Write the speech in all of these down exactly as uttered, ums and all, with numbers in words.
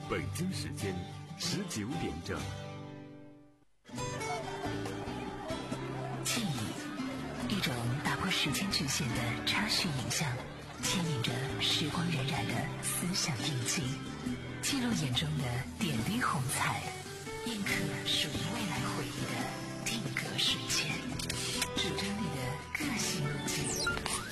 北京时间十九点整。 记忆，一种打破时间局限的插叙影像，牵引着时光荏苒的思想印记，记录眼中的点滴红彩，印刻属于未来回忆的定格瞬间，主张你的个性路径。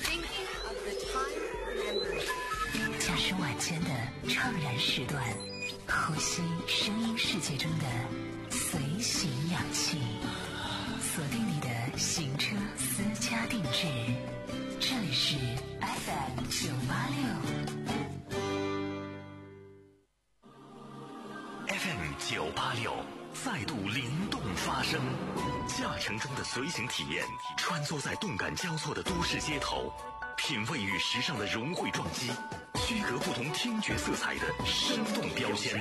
驾驶晚间的怅然时段，呼吸声音世界中的随行氧气，锁定你的行车私家定制。这里是 F M 九八六 F M 九八六再度灵动发声，驾乘中的随行体验，穿梭在动感交错的都市街头，品味与时尚的融汇撞击，区隔不同听觉色彩的生动标签，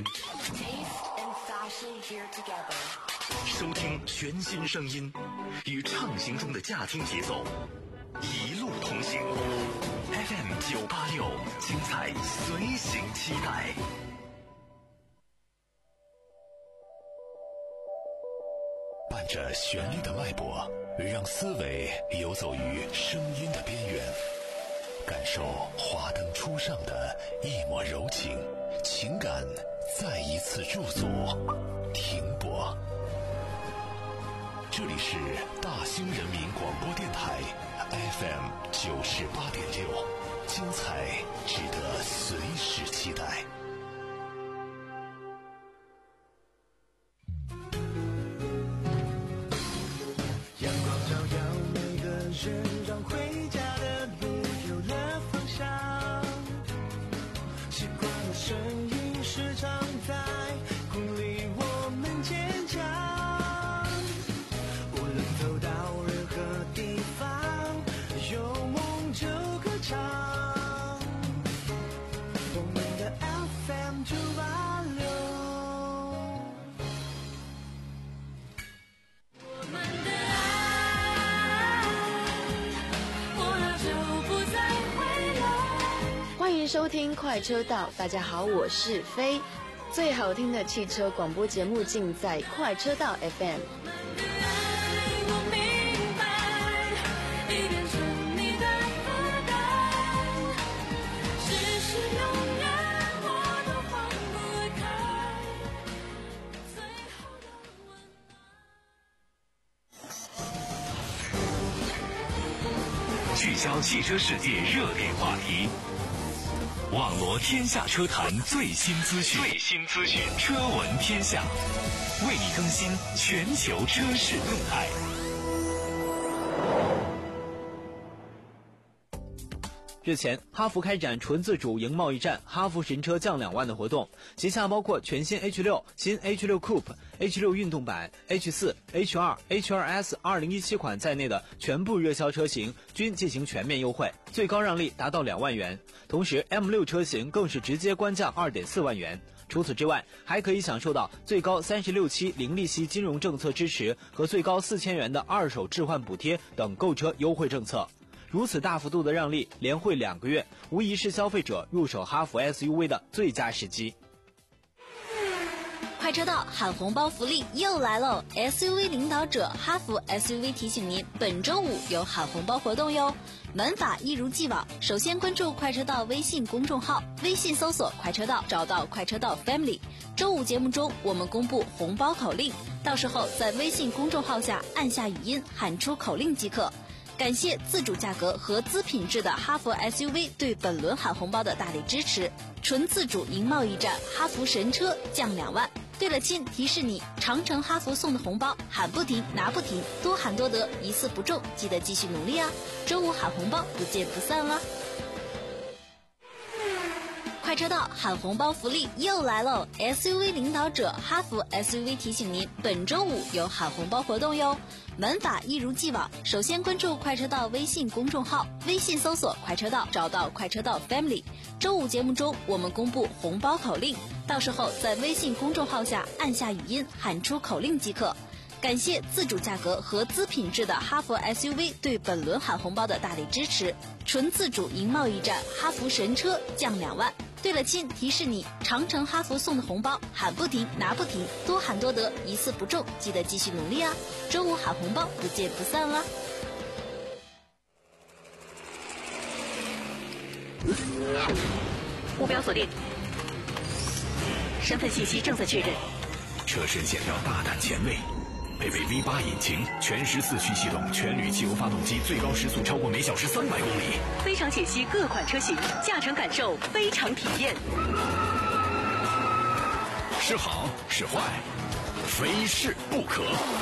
收听全新声音，与畅行中的驾听节奏一路同行。 F M 九八六，精彩随行期待。伴着旋律的脉搏，让思维游走于声音的边缘，感受华灯初上的一抹柔情，情感再一次驻足停泊。这里是大兴人民广播电台 F M 九十八点六，精彩值得随时期待。 阳光照耀每个人，让回家的路有了方向。习惯的声音时常在鼓励我们坚强。无论走到任何地方，有梦就歌唱。我们的 F M 九八六。 欢迎收听快车道，大家好，我是飞。最好听的汽车广播节目尽在快车道 F M。 聚焦汽车世界热点话题，网罗天下车坛最新资讯，最新资讯，车闻天下，为你更新全球车市动态。 日前，哈弗开展纯自主赢贸易战，哈弗神车降两万的活动，旗下包括全新 H 六、新 H 六 Coupe、H 六 运动版、H 四、H 二、H 二 S 二零一七款在内的全部热销车型均进行全面优惠，最高让利达到两万元。同时 M 六 车型更是直接官降 二点四万元。除此之外，还可以享受到最高三十六期零利息金融政策支持和最高四千元的二手置换补贴等购车优惠政策。如此大幅度的让利，连惠两个月，无疑是消费者入手哈弗 S U V 的最佳时机。 快车道喊红包福利又来喽 ！S U V 领导者哈弗 S U V 提醒您，本周五有喊红包活动哟。玩法一如既往，首先关注快车道微信公众号，微信搜索快车道，找到快车道 Family。周五节目中，我们公布红包口令，到时候在微信公众号下按下语音，喊出口令即可。感谢自主价格合资品质的哈弗 S U V 对本轮喊红包的大力支持。纯自主赢贸易战，哈弗神车降两万。对了亲，提示你，长城哈弗送的红包喊不停拿不停，多喊多得，一次不中，记得继续努力啊！周五喊红包，不见不散了。快车道喊红包福利又来喽 ！S U V 领导者哈弗 S U V 提醒您，本周五有喊红包活动哟。玩法一如既往，首先关注快车道微信公众号，微信搜索快车道，找到快车道 Family。周五节目中，我们公布红包口令，到时候在微信公众号下按下语音，喊出口令即可。感谢自主价格合资品质的哈弗 S U V 对本轮喊红包的大力支持。纯自主赢贸易战，哈弗神车降两万。 对了，亲，提示你，长城哈弗送的红包喊不停拿不停，多喊多得，一次不中，记得继续努力啊！周五喊红包，不见不散啦！ 目标锁定，身份信息正在确认。 车身线条大胆前卫，配备 V 八引擎，全时四驱系统，全铝汽油发动机，最高时速超过每小时三百公里。 非常解析各款车型，驾乘感受非常体验。 是好是坏，非试不可。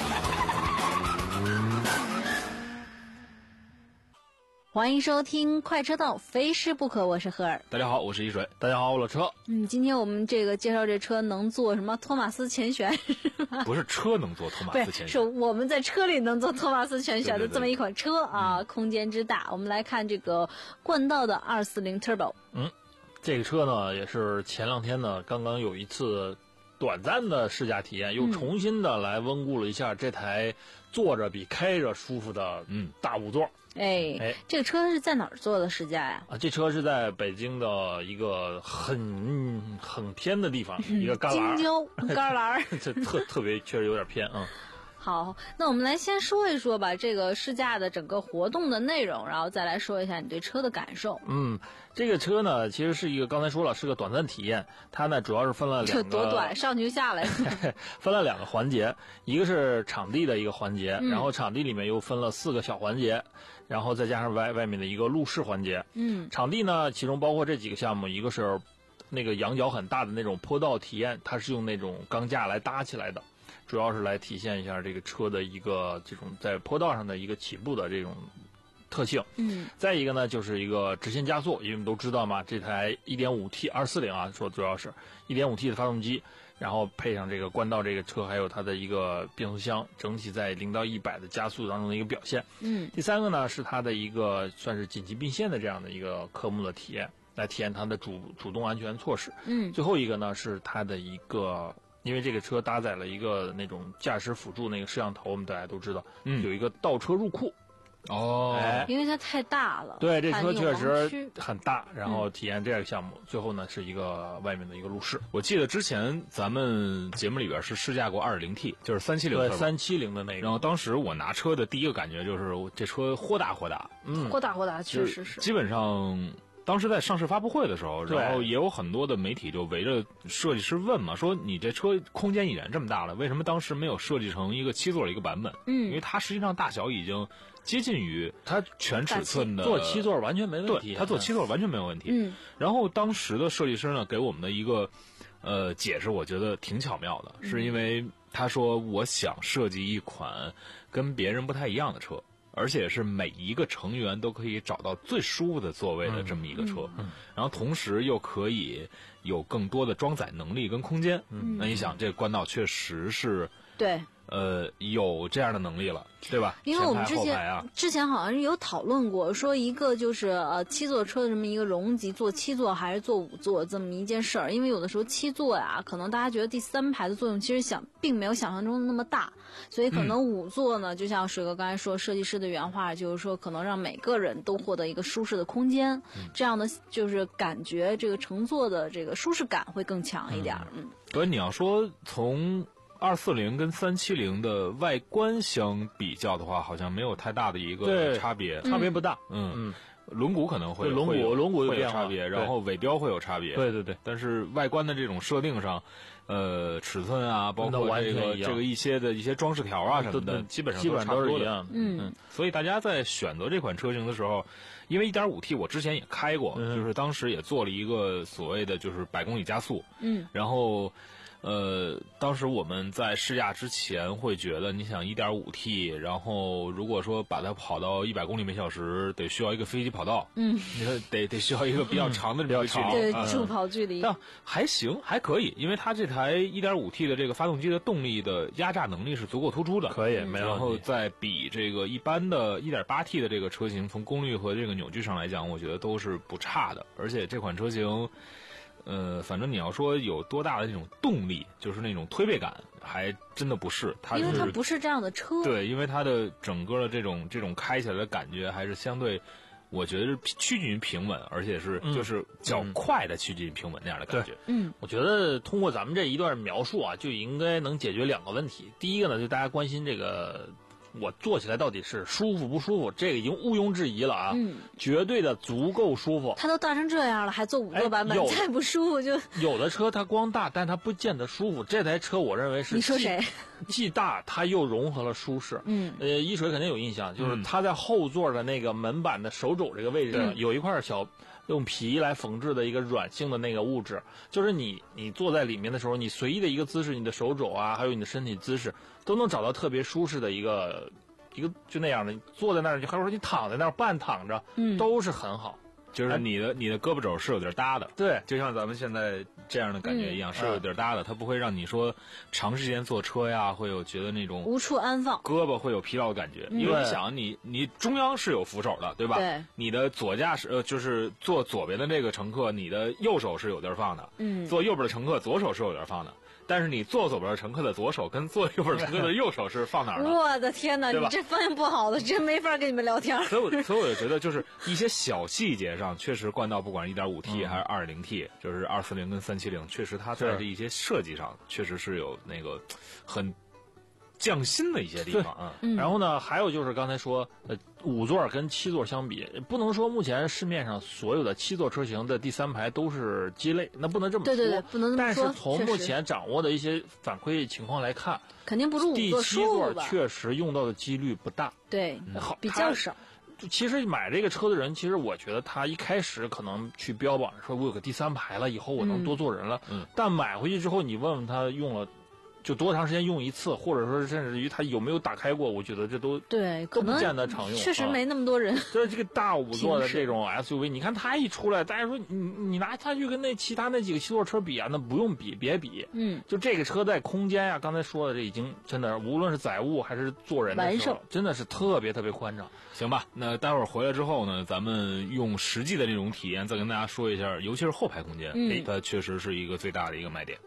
欢迎收听快车道，非试不可，我是赫尔。 大家好，我是一水。 大家好，我老车。 嗯，今天我们这个介绍这车能做什么托马斯前悬，是吧？ 不是车能做托马斯前悬， 是我们在车里能做托马斯前悬的这么一款车啊， 嗯、 空间之大。我们来看这个冠道的二四零 Turbo。 嗯，这个车呢也是前两天呢刚刚有一次短暂的试驾体验，又重新的来温故了一下这台坐着比开着舒服的嗯大五座。 哎哎，这个车是在哪儿做的试驾呀？ 啊，这车是在北京的一个很很偏的地方， 嗯、 一个旮旯， 京郊旮旯， 这特特别确实有点偏啊。嗯好，那我们来先说一说吧，这个试驾的整个活动的内容，然后再来说一下你对车的感受。 嗯，这个车呢，其实是一个刚才说了是个短暂体验，它呢主要是分了两个， 多短，上去就下来， 分了两个环节，一个是场地的一个环节， 嗯、 然后场地里面又分了四个小环节，然后再加上外外面的一个路试环节。 嗯， 场地呢，其中包括这几个项目，一个是那个仰角很大的那种坡道体验，它是用那种钢架来搭起来的。主要是来体现一下这个车的一个这种在坡道上的一个起步的这种特性。 嗯， 再一个呢，就是一个直线加速，因为我们都知道嘛，这台 一点五 T 二四零啊，说主要是 一点五 T 的发动机，然后配上这个冠道这个车，还有它的一个变速箱，整体在零到一百的加速当中的一个表现。 嗯， 第三个呢，是它的一个算是紧急并线的这样的一个科目的体验，来体验它的主主动安全措施。 嗯， 最后一个呢，是它的一个。因为这个车搭载了一个那种驾驶辅助那个摄像头，我们大家都知道，嗯，有一个倒车入库。 哦， 哎， 因为它太大了。 对，这车确实很大，然后体验这个项目，嗯、最后呢是一个外面的一个路试。 我记得之前咱们节目里边是试驾过 二点零 T， 就是三七零， 对，三七零的那个。 然后当时我拿车的第一个感觉就是这车豁大豁大， 嗯，豁大豁大，确实是。 基本上。当时在上市发布会的时候，然后也有很多的媒体就围着设计师问嘛，说你这车空间已然这么大了，为什么当时没有设计成一个七座的一个版本？ 嗯， 因为它实际上大小已经接近于它全尺寸的， 做七座完全没问题， 对，它做七座完全没有问题。 嗯， 然后当时的设计师呢给我们的一个呃解释，我觉得挺巧妙的， 嗯、 是因为他说我想设计一款跟别人不太一样的车。而且是每一个成员都可以找到最舒服的座位的这么一个车， 嗯嗯、 然后同时又可以有更多的装载能力跟空间。 嗯、 那你想，这个冠道确实是对。 呃，有这样的能力了，对吧？ 因为我们之前、 啊、 之前好像是有讨论过，说一个就是呃七座车的这么一个容积，坐七座还是坐五座这么一件事儿。因为有的时候七座呀，可能大家觉得第三排的作用其实想并没有想象中的那么大，所以可能五座呢，嗯、就像水哥刚才说，设计师的原话就是说，可能让每个人都获得一个舒适的空间，嗯、这样的就是感觉这个乘坐的这个舒适感会更强一点。嗯， 所以你要说从。二四零跟三七零的外观相比较的话，好像没有太大的一个差别， 差别不大。 嗯嗯，轮毂可能会轮毂轮毂会有差别，然后尾标会有差别。 对对对， 但是外观的这种设定上，呃，尺寸啊，包括这个这个一些的一些装饰条啊什么的，基本上基本上都是一样的。 嗯嗯， 所以大家在选择这款车型的时候，因为 一点五 T 我之前也开过， 嗯、 就是当时也做了一个所谓的就是百公里加速。 嗯， 然后。呃，当时我们在试驾之前会觉得，你想 一点五 T， 然后如果说把它跑到一百公里每小时，得需要一个飞机跑道， 嗯， 你看得得需要一个比较长的这么距离， 对，助跑距离。 但还行，还可以，因为它这台 一点五 T 的这个发动机的动力的压榨能力是足够突出的， 可以，没有。 然后再比这个一般的 一点八 T 的这个车型，从功率和这个扭矩上来讲，我觉得都是不差的，而且这款车型。呃，反正你要说有多大的这种动力，就是那种推背感，还真的不是。它因为它不是这样的车。 对，因为它的整个的这种这种开起来的感觉，还是相对我觉得趋近于平稳，而且是就是较快的趋近于平稳那样的感觉。 嗯， 我觉得通过咱们这一段描述啊，就应该能解决两个问题。第一个呢，就大家关心这个我坐起来到底是舒服不舒服，这个已经毋庸置疑了啊， 嗯， 绝对的足够舒服。 它都大成这样了，还做五座版本， 哎、 再不舒服就有的车它光大，但它不见得舒服。这台车我认为是你说谁？ 既大它又融合了舒适。 嗯， 呃，一水肯定有印象，就是它在后座的那个门板的手肘这个位置上、嗯、有一块小用皮来缝制的一个软性的那个物质，就是你你坐在里面的时候，你随意的一个姿势，你的手肘啊，还有你的身体姿势，都能找到特别舒适的一个一个就那样的。你坐在那儿，你还说你躺在那儿半躺着， 嗯， 都是很好。 就是你的你的胳膊肘是有点搭的， 对， 就像咱们现在这样的感觉一样，嗯、是有点搭的，它不会让你说长时间坐车呀，会有觉得那种无处安放， 胳膊会有疲劳的感觉。嗯、因为你想，你你中央是有扶手的，对吧？ 对， 你的左驾驶呃就是坐左边的这个乘客，你的右手是有地儿放的， 嗯， 坐右边的乘客左手是有地儿放的。但是你坐左边乘客的左手跟坐右边乘客的右手是放哪儿呢？ 我的天哪，你这方向不好的，真没法跟你们聊天。 所以我，所以我就觉得，就是一些小细节上，确实冠道不管是 一点五 T 还是 二点零 T，、嗯、就是二四零跟三七零，确实它在这一些设计上，确实是有那个很匠心的一些地方啊。 嗯、然后呢，还有就是刚才说，呃，五座跟七座相比，不能说目前市面上所有的七座车型的第三排都是鸡肋，那不能这么说。 对对对，不能这么说。但是从目前掌握的一些反馈情况来看， 肯定不如五座舒服吧。 第七座确实用到的几率不大。 对， 嗯、好， 比较少。 其实买这个车的人，其实我觉得他一开始可能去标榜说我有个第三排了，以后我能多坐人了。 嗯。 但买回去之后，你问问他用了。就多长时间用一次，或者说甚至于它有没有打开过，我觉得这都对， 都不见得常用。 确实没那么多人。 就是这个大五座的这种 S U V， 你看它一出来，大家说你你拿它去跟那其他那几个七座车比啊，那不用比，别比。 嗯， 就这个车在空间呀、啊，刚才说的这已经真的，无论是载物还是坐人的时候，真的是特别特别宽敞。 行吧，那待会儿回来之后呢，咱们用实际的这种体验再跟大家说一下，尤其是后排空间， 嗯， 它确实是一个最大的一个卖点。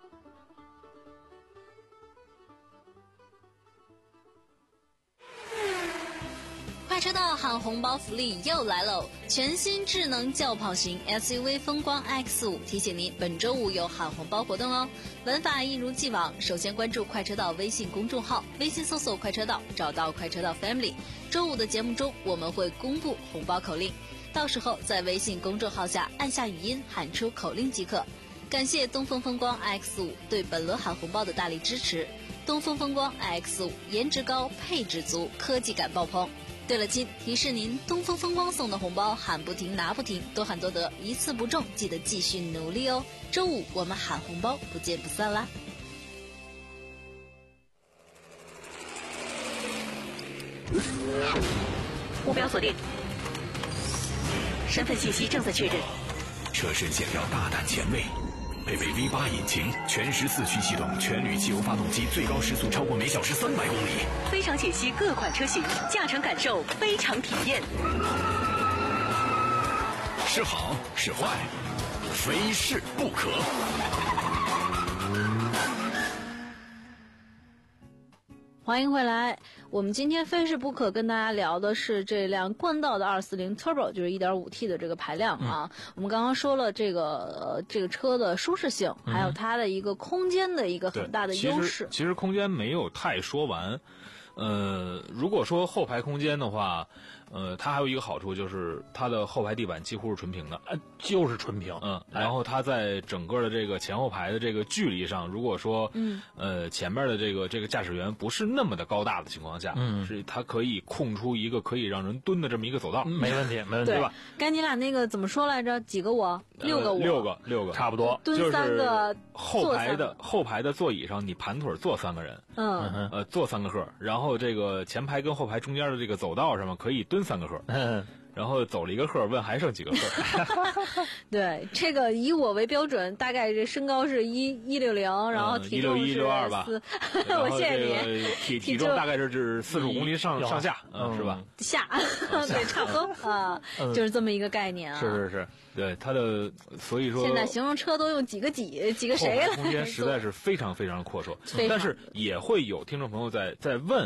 快车道喊红包福利又来喽！全新智能轿跑型 S U V 风光 X 五 提醒您，本周五有喊红包活动哦。玩法一如既往，首先关注快车道微信公众号，微信搜索快车道，找到快车道 Family。周五的节目中，我们会公布红包口令，到时候在微信公众号下按下语音喊出口令即可。感谢东风风光 X 五 对本轮喊红包的大力支持。东风风光 X 五 颜值高，配置足，科技感爆棚。对了亲，提示您，东风风光送的红包喊不停拿不停，多喊多得，一次不中记得继续努力哦。周五我们喊红包，不见不散啦！ 目标锁定，身份信息正在确认。 车身线条大胆前卫，配备 V 八 引擎，全时四驱系统，全铝汽油发动机，最高时速超过每小时三百公里。 非常解析各款车型，驾乘感受非常体验。 是好是坏，非试不可。 欢迎回来，我们今天非试不可跟大家聊的是这辆冠道的二四零 Turbo， 就是 一点五 T 的这个排量啊。嗯、我们刚刚说了这个呃这个车的舒适性，还有它的一个空间的一个很大的优势。 其实其实空间没有太说完，呃，如果说后排空间的话。呃，它还有一个好处就是它的后排地板几乎是纯平的， 呃，就是纯平， 嗯，然后它在整个的这个前后排的这个距离上，如果说， 嗯， 呃，前面的这个这个驾驶员不是那么的高大的情况下， 嗯， 是它可以空出一个可以让人蹲的这么一个走道， 嗯、没问题，没问题， 对吧？ 该你俩那个怎么说来着？几个我？六个我？ 六个，六个， 差不多， 蹲三个， 后排的后排的座椅上，你盘腿坐三个人， 嗯， 呃，坐三个客，然后这个前排跟后排中间的这个走道上面可以蹲三个客。 嗯， 然后走了一个客，问还剩几个客？ 对，这个以我为标准，大概这身高是一一六零，然后体重是一六二吧。 我谢谢你。 体体重大概是是四十五公斤上上下，嗯，是吧？ 下，对，差不多啊，就是这么一个概念啊。 是是是，对它的，所以说现在形容车都用几个几几个谁了？ 空间实在是非常非常阔绰，但是也会有听众朋友在在问啊。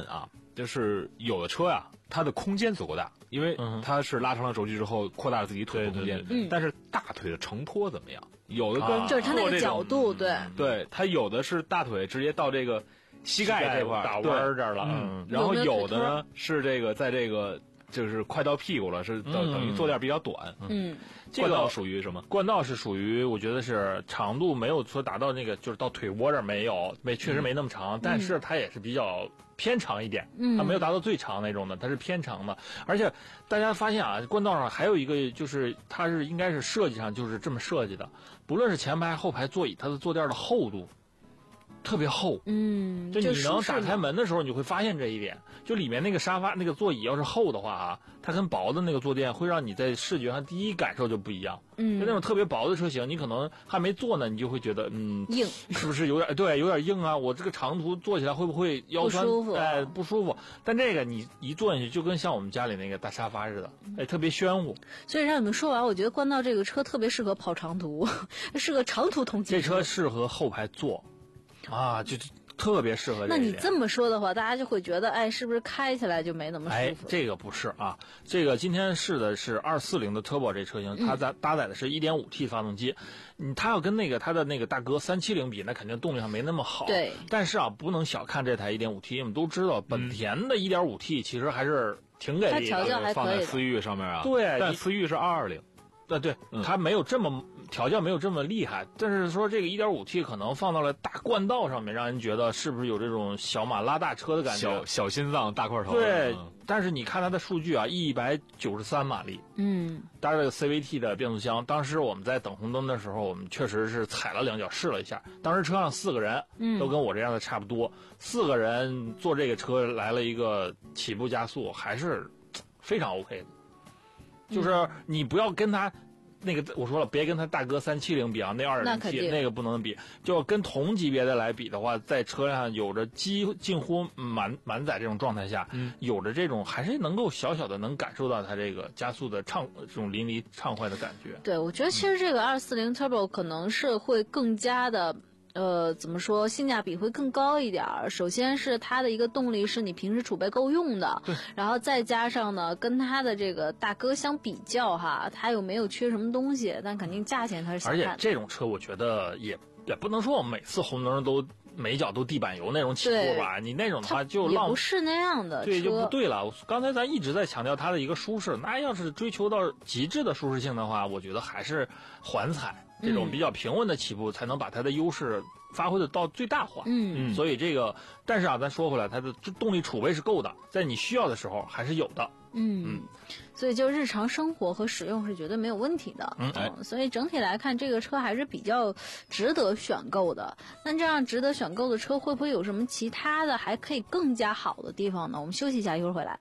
就是有的车呀，它的空间足够大，因为它是拉长了轴距之后扩大了自己腿部空间， 嗯、 但是大腿的承托怎么样？有的跟、 啊、就是它那个角度，对对，它有的是大腿直接到这个膝盖这块打弯这儿了， 嗯，然后有的呢是这个在这个就是快到屁股了，是等、嗯、等于坐垫比较短， 嗯， 这个属于什么？ 冠道是属于我觉得是长度没有说达到那个就是到腿窝这儿没有，没确实没那么长，嗯、但是它也是比较偏长一点， 嗯， 它没有达到最长那种的，它是偏长的，而且大家发现啊，冠道上还有一个就是它是应该是设计上就是这么设计的，不论是前排后排座椅，它的坐垫的厚度特别厚， 嗯， 就你能打开门的时候，你会发现这一点。就里面那个沙发、那个座椅要是厚的话啊，它跟薄的那个坐垫会让你在视觉上第一感受就不一样。 嗯， 就那种特别薄的车型，你可能还没坐呢，你就会觉得嗯硬， 是不是有点对，有点硬啊？我这个长途坐起来会不会腰酸？ 不舒服， 哎，不舒服。但这个你一坐进去，就跟像我们家里那个大沙发似的，哎，特别喧呼。 所以让你们说完，我觉得冠道这个车特别适合跑长途，是个长途通勤车。 这车适合后排坐，啊，就。特别适合这个。 那你这么说的话，大家就会觉得，哎，是不是开起来就没那么舒服？ 哎，这个不是啊，这个今天试的是二四零的 Turbo 这车型，它在搭载的是 一点五 T 发动机，嗯，它要跟那个它的那个大哥三七零比，那肯定动力上没那么好。 对。 但是啊，不能小看这台 一点五 T， 我们都知道本田的 一点五 T 其实还是挺给力的， 它调教还可以的， 放在思域上面啊。 对， 但思域是二二零。 对对，它没有这么调教没有这么厉害，但是说这个 一点五 T 可能放到了大冠道上面，让人觉得是不是有这种小马拉大车的感觉？ 小小心脏大块头。 对， 嗯、 但是你看它的数据啊，一百九十三马力， 嗯， 搭着这个 C V T 的变速箱。当时我们在等红灯的时候，我们确实是踩了两脚试了一下。当时车上四个人， 嗯， 都跟我这样的差不多，嗯、四个人坐这个车来了一个起步加速，还是非常 OK 的。就是你不要跟他那个，我说了，别跟他大哥三七零比啊，那二点零 T 那个不能比，就跟同级别的来比的话，在车上有着几近乎满满载这种状态下， 嗯， 有着这种还是能够小小的能感受到它这个加速的畅这种淋漓畅快的感觉。 对，我觉得其实这个二四零 Turbo 可能是会更加的。呃，怎么说，性价比会更高一点儿。首先是它的一个动力是你平时储备够用的， 对， 然后再加上呢，跟它的这个大哥相比较哈，它又没有缺什么东西，但肯定价钱它是想看的。 而且这种车我觉得也也不能说我们每次红灯都每脚都地板油那种起步吧，你那种的话就浪也不是那样的车， 对，就不对了。刚才咱一直在强调它的一个舒适，那要是追求到极致的舒适性的话，我觉得还是缓踩。这种比较平稳的起步，才能把它的优势发挥的到最大化。 嗯， 所以这个，但是啊，咱说回来，它的动力储备是够的，在你需要的时候还是有的。 嗯嗯，所以就日常生活和使用是绝对没有问题的。 嗯，哎、 嗯，所以整体来看，这个车还是比较值得选购的。那这样值得选购的车，会不会有什么其他的还可以更加好的地方呢？我们休息一下，一会儿回来。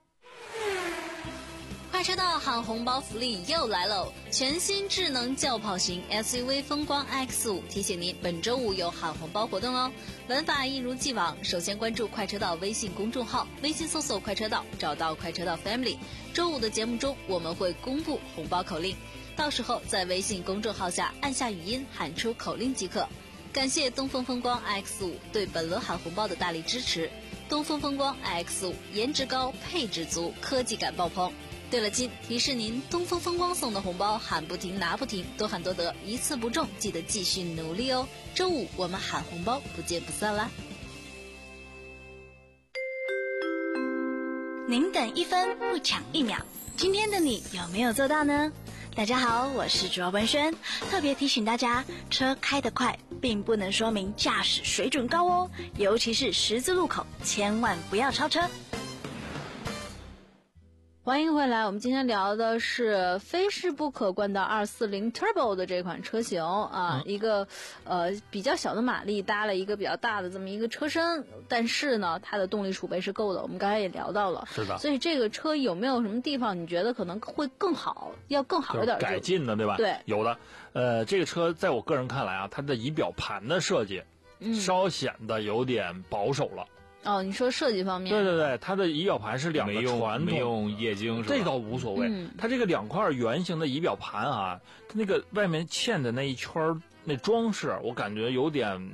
快车道喊红包福利又来喽！全新智能轿跑型 S U V 风光 X 五 提醒您，本周五有喊红包活动哦。玩法一如既往，首先关注快车道微信公众号，微信搜索快车道，找到快车道 Family。周五的节目中，我们会公布红包口令，到时候在微信公众号下按下语音喊出口令即可。感谢东风风光 X 五 对本轮喊红包的大力支持。东风风光 X 五 颜值高，配置足，科技感爆棚。对了，亲，提示您，东风风光送的红包喊不停拿不停，多喊多得，一次不中记得继续努力哦。周五我们喊红包，不见不散啦！ 您等一分不抢一秒，今天的你有没有做到呢？大家好，我是卓文轩，特别提醒大家，车开得快并不能说明驾驶水准高哦，尤其是十字路口，千万不要超车。 欢迎回来，我们今天聊的是非试不可冠道二四零 Turbo 的这款车型啊，嗯、一个呃比较小的马力搭了一个比较大的这么一个车身，但是呢，它的动力储备是够的。我们刚才也聊到了， 是的。 所以这个车有没有什么地方你觉得可能会更好，要更好一点改进的，对吧？ 对， 有的。呃，这个车在我个人看来啊，它的仪表盘的设计，嗯，稍显得有点保守了。 哦，你说设计方面？ 对对对，它的仪表盘是两个传统， 没用液晶， 这倒无所谓。 嗯、 它这个两块圆形的仪表盘啊，它那个外面嵌的那一圈那装饰，我感觉有点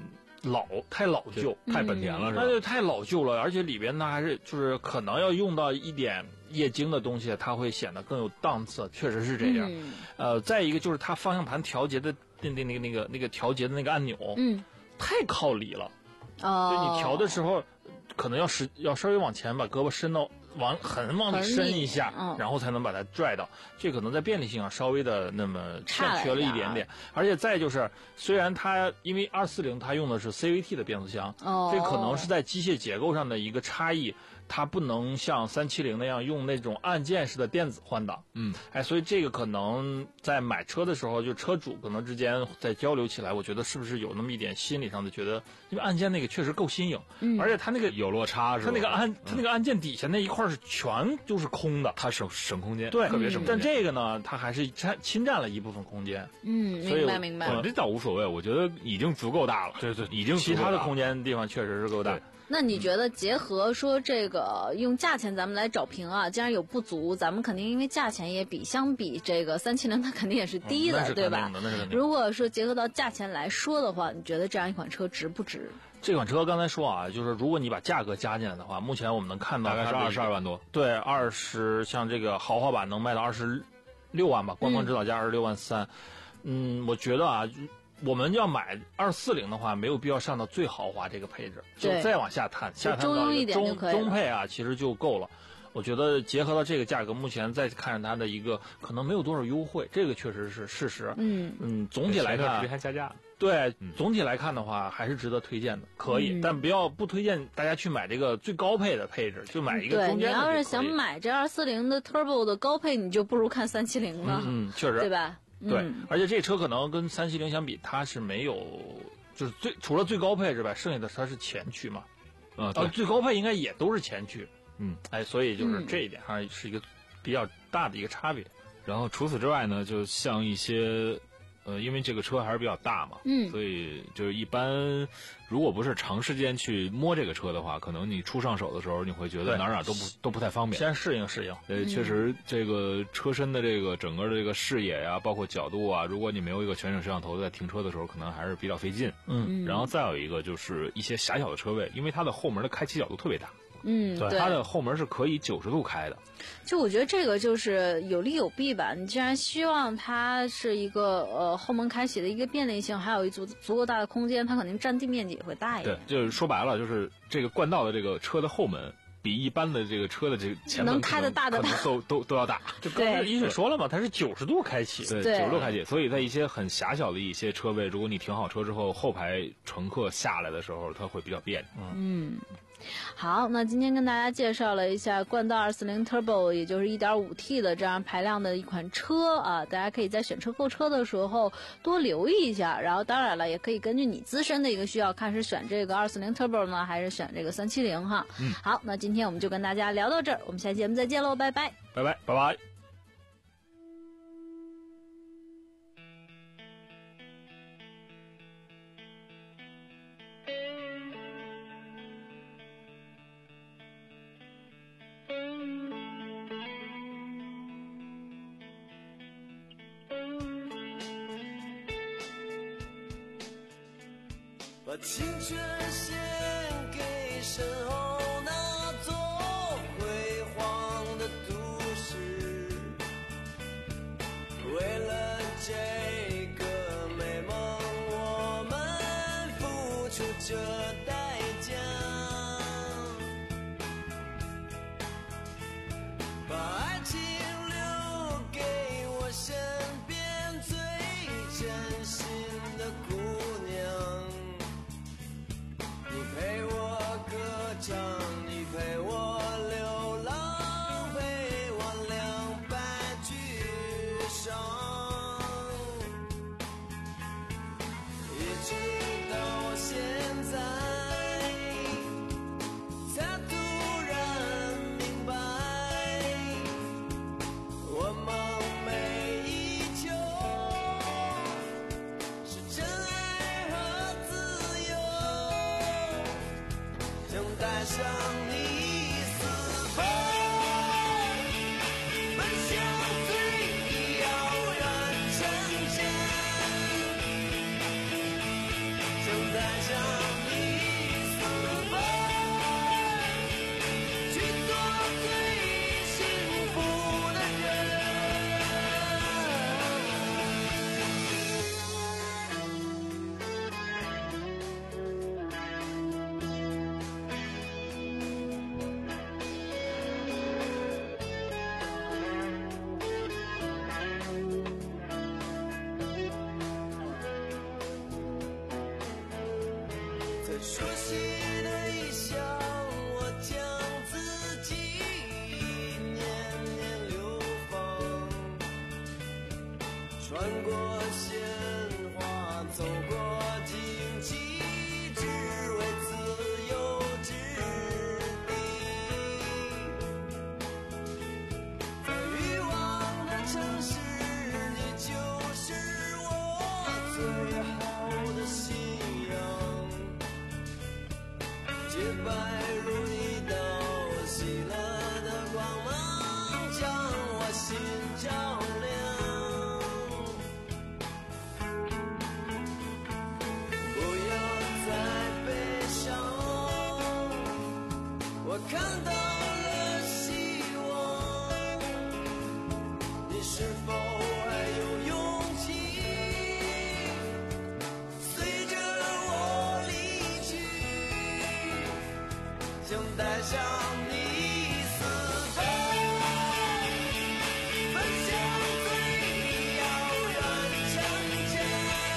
老太老旧， 太本田了是吧？ 那就太老旧了，而且里边呢还是就是可能要用到一点液晶的东西，它会显得更有档次，确实是这样。 嗯、 呃，再一个就是它方向盘调节的那那那个那个那个调节的那个按钮， 嗯， 太靠里了。 哦， 就你调的时候，可能要使要稍微往前，把胳膊伸到往很往里伸一下， 嗯、 然后才能把它拽到。这可能在便利性上稍微的那么欠缺了一点点。而且再就是，虽然它因为二四零它用的是 C V T 的变速箱， 哦， 这可能是在机械结构上的一个差异。它不能像三七零那样用那种按键式的电子换挡， 嗯， 哎，所以这个可能在买车的时候，就车主可能之间在交流起来，我觉得是不是有那么一点心理上的觉得，因为按键那个确实够新颖， 嗯， 而且它那个有落差，是吧？ 它那个按它那个按键底下那一块是全就是空的， 它省省空间， 对， 特别省空间。 但这个呢，它还是占侵占了一部分空间， 嗯，明白明白。 这倒无所谓，我觉得已经足够大了， 对对， 已经其他的空间地方确实是够大。 那你觉得结合说这个用价钱咱们来找平啊，既然有不足，咱们肯定因为价钱也比相比这个三七零它肯定也是低的， 嗯、 对吧？如果说结合到价钱来说的话，你觉得这样一款车值不值？ 这款车刚才说啊，就是如果你把价格加进来的话，目前我们能看到大概是二十二万多， 对，二十像这个豪华版能卖到二十六万吧，官方指导价二十六万三。嗯，我觉得啊。我们要买二四零的话，没有必要上到最豪华这个配置，就再往下探，下探到一个中中配啊，其实就够了。我觉得结合到这个价格，目前再看它的一个可能没有多少优惠，这个确实是事实。 嗯嗯，总体来看还加价。 对，嗯、总体来看的话，还是值得推荐的，可以， 嗯、 但不要不推荐大家去买这个最高配的配置，就买一个中间的。 对，你要是想买这二四零的 Turbo 的高配，你就不如看三七零了。 嗯，确实， 对吧？ 对， 嗯、 而且这车可能跟三七零相比，它是没有，就是最除了最高配置外，剩下的它是前驱嘛， 啊、 呃，最高配应该也都是前驱， 嗯， 哎，所以就是这一点上是一个比较大的一个差别。 然后除此之外呢，就像一些，呃，因为这个车还是比较大嘛， 嗯， 所以就是一般，如果不是长时间去摸这个车的话，可能你初上手的时候，你会觉得哪哪都不都不太方便， 先适应适应。 呃，确实这个车身的这个整个的这个视野呀、啊，包括角度啊，如果你没有一个全景摄像头，在停车的时候可能还是比较费劲。 嗯， 然后再有一个就是一些狭小的车位，因为它的后门的开启角度特别大。 嗯， 对，它的后门是可以九十度开的。 就我觉得这个就是有利有弊吧。你既然希望它是一个呃后门开启的一个便利性，还有一足足够大的空间，它肯定占地面积也会大一点。 对，就是说白了，就是这个冠道的这个车的后门比一般的这个车的这个前门能开的大的大都都都要大。 就刚才一水说了嘛，它是九十度开启， 对，九十度开启。所以在一些很狭小的一些车位，如果你停好车之后，后排乘客下来的时候，它会比较便利。 嗯。好，那今天跟大家介绍了一下冠道二四零 Turbo， 也就是 一点五 T 的这样排量的一款车啊，大家可以在选车购车的时候多留意一下。然后当然了，也可以根据你自身的一个需要，看是选这个二四零 Turbo 呢，还是选这个三七零哈。 嗯， 好，那今天我们就跟大家聊到这儿，我们下期节目再见喽，拜拜， 拜拜，拜拜。 把青春献给身后那座辉煌的都市，为了这个美梦，我们付出着代价，把爱情留给我身边最真心的姑娘。你陪我歌唱，你陪我流浪，陪我两败俱伤，一直到现在才突然明白，我梦寐以求是真爱和自由，将带上你私奔，奔向最遥远城镇，将带上熟悉的一笑，我将自己年年流放，穿过鲜花，走过荆棘，只为自由之地。在欲望的城市，你就是我最好的信仰。洁白如一道熄了的光芒，将我心照亮。不要再悲伤，我看到了希望。你是否还有勇气，随着我离去，想带上你私奔，奔向最遥远城镇，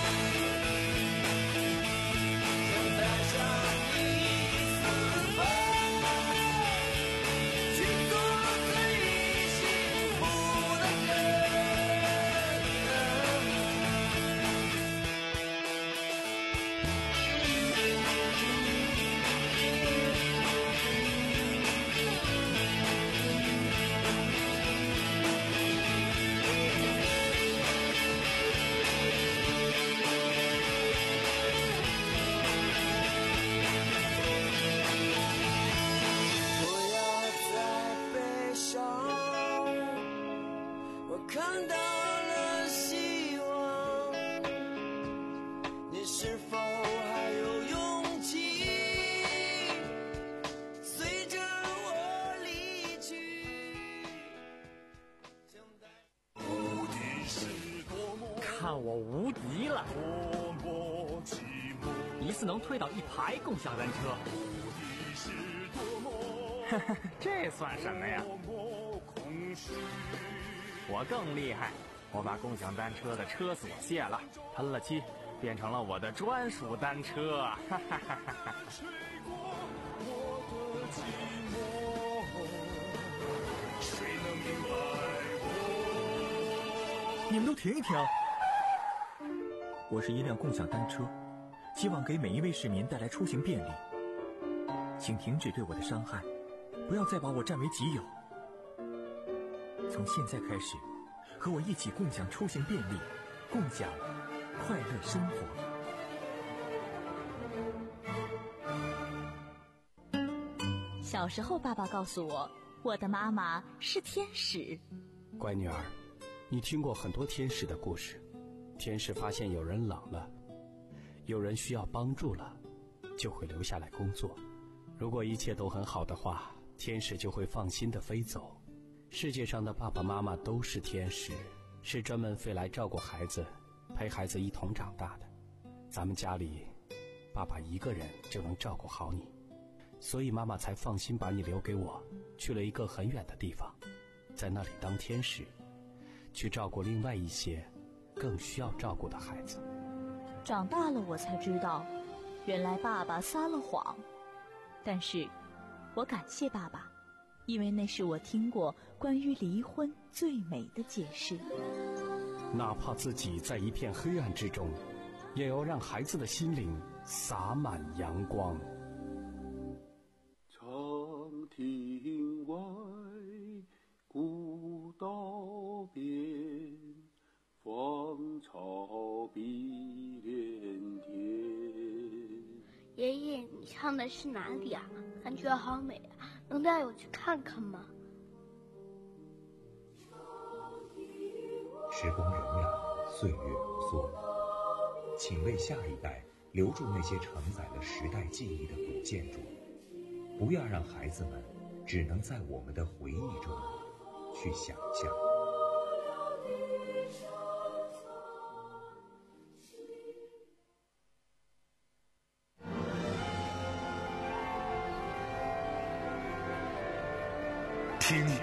想带上你私奔，去做最幸福的人。不要再悲伤，我看到了希望。你是否还有勇气，随着我离去？想带看我无敌了！一次能推倒一排共享单车，哈哈，这算什么呀？我更厉害，我把共享单车的车锁卸了，喷了漆，变成了我的专属单车，哈哈哈哈哈！ 你们都停一停！我是一辆共享单车，希望给每一位市民带来出行便利。请停止对我的伤害，不要再把我占为己有。从现在开始，和我一起共享出行便利，共享快乐生活。 小时候，爸爸告诉我，我的妈妈是天使。 乖女儿，你听过很多天使的故事。天使发现有人冷了，有人需要帮助了，就会留下来工作。如果一切都很好的话，天使就会放心地飞走。世界上的爸爸妈妈都是天使，是专门飞来照顾孩子，陪孩子一同长大的。咱们家里，爸爸一个人就能照顾好你，所以妈妈才放心把你留给我，去了一个很远的地方，在那里当天使，去照顾另外一些更需要照顾的孩子。 长大了我才知道，原来爸爸撒了谎。但是我感谢爸爸，因为那是我听过关于离婚最美的解释。 哪怕自己在一片黑暗之中，也要让孩子的心灵洒满阳光。 长亭外，古道边，芳草碧连天。 爷爷，你唱的是哪里啊？感觉好美啊，能带我去看看吗？ 时光荏苒，岁月如梭，请为下一代留住那些承载了时代记忆的古建筑，不要让孩子们只能在我们的回忆中去想象。 听